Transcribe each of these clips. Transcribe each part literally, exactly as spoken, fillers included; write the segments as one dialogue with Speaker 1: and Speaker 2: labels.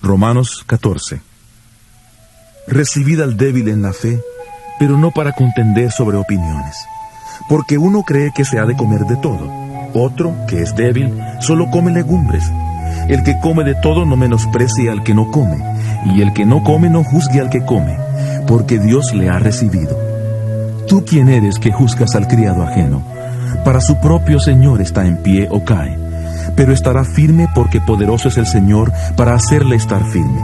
Speaker 1: Romanos catorce. Recibid al débil en la fe, pero no para contender sobre opiniones. Porque uno cree que se ha de comer de todo, otro, que es débil, solo come legumbres. El que come de todo no menosprecie al que no come, y el que no come no juzgue al que come, porque Dios le ha recibido. ¿Tú quién eres que juzgas al criado ajeno? Para su propio Señor está en pie o cae, pero estará firme porque poderoso es el Señor para hacerle estar firme.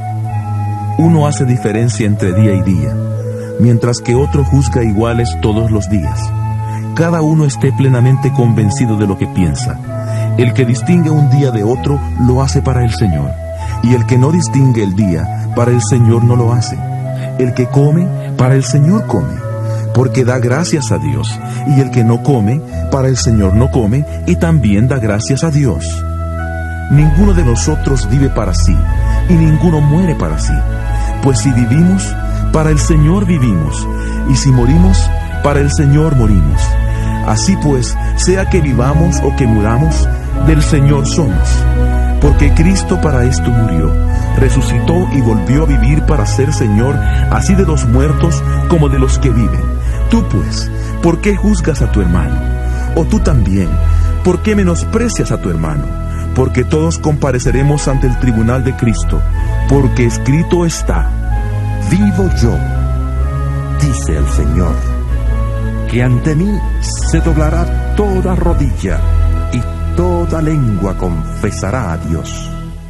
Speaker 1: Uno hace diferencia entre día y día, mientras que otro juzga iguales todos los días. Cada uno esté plenamente convencido de lo que piensa. El que distingue un día de otro, lo hace para el Señor, y el que no distingue el día, para el Señor no lo hace. El que come, para el Señor come, porque da gracias a Dios, y el que no come, para el Señor no come, y también da gracias a Dios. Ninguno de nosotros vive para sí, y ninguno muere para sí. Pues si vivimos, para el Señor vivimos, y si morimos, para el Señor morimos. Así pues, sea que vivamos o que muramos, del Señor somos. Porque Cristo para esto murió, resucitó y volvió a vivir para ser Señor, así de los muertos como de los que viven. Tú pues, ¿por qué juzgas a tu hermano? O tú también, ¿por qué menosprecias a tu hermano? Porque todos compareceremos ante el tribunal de Cristo, porque escrito está:
Speaker 2: vivo yo, dice el Señor, que ante mí se doblará toda rodilla y toda lengua confesará a Dios.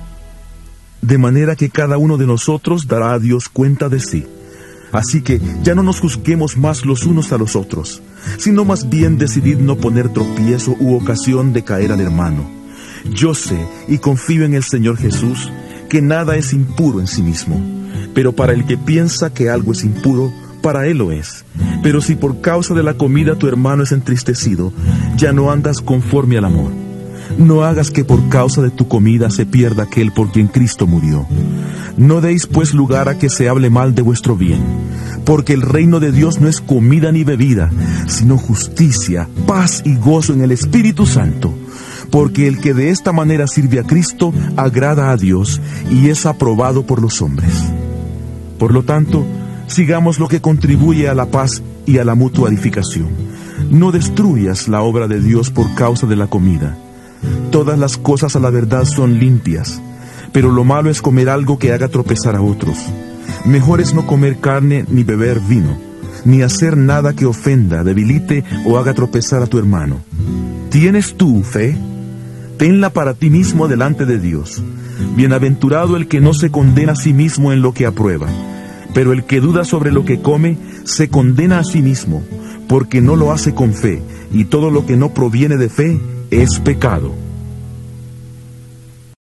Speaker 1: De manera que cada uno de nosotros dará a Dios cuenta de sí. Así que ya no nos juzguemos más los unos a los otros, sino más bien decidid no poner tropiezo u ocasión de caer al hermano. Yo sé y confío en el Señor Jesús que nada es impuro en sí mismo, pero para el que piensa que algo es impuro, para él lo es. Pero si por causa de la comida tu hermano es entristecido, ya no andas conforme al amor. No hagas que por causa de tu comida se pierda aquel por quien Cristo murió. No deis pues lugar a que se hable mal de vuestro bien, porque el reino de Dios no es comida ni bebida, sino justicia, paz y gozo en el Espíritu Santo. Porque el que de esta manera sirve a Cristo agrada a Dios y es aprobado por los hombres. Por lo tanto, sigamos lo que contribuye a la paz y a la mutua edificación. No destruyas la obra de Dios por causa de la comida. Todas las cosas a la verdad son limpias, pero lo malo es comer algo que haga tropezar a otros. Mejor es no comer carne ni beber vino, ni hacer nada que ofenda, debilite o haga tropezar a tu hermano. ¿Tienes tú fe? Tenla para ti mismo delante de Dios. Bienaventurado el que no se condena a sí mismo en lo que aprueba, pero el que duda sobre lo que come, se condena a sí mismo, porque no lo hace con fe, y todo lo que no proviene de fe es pecado.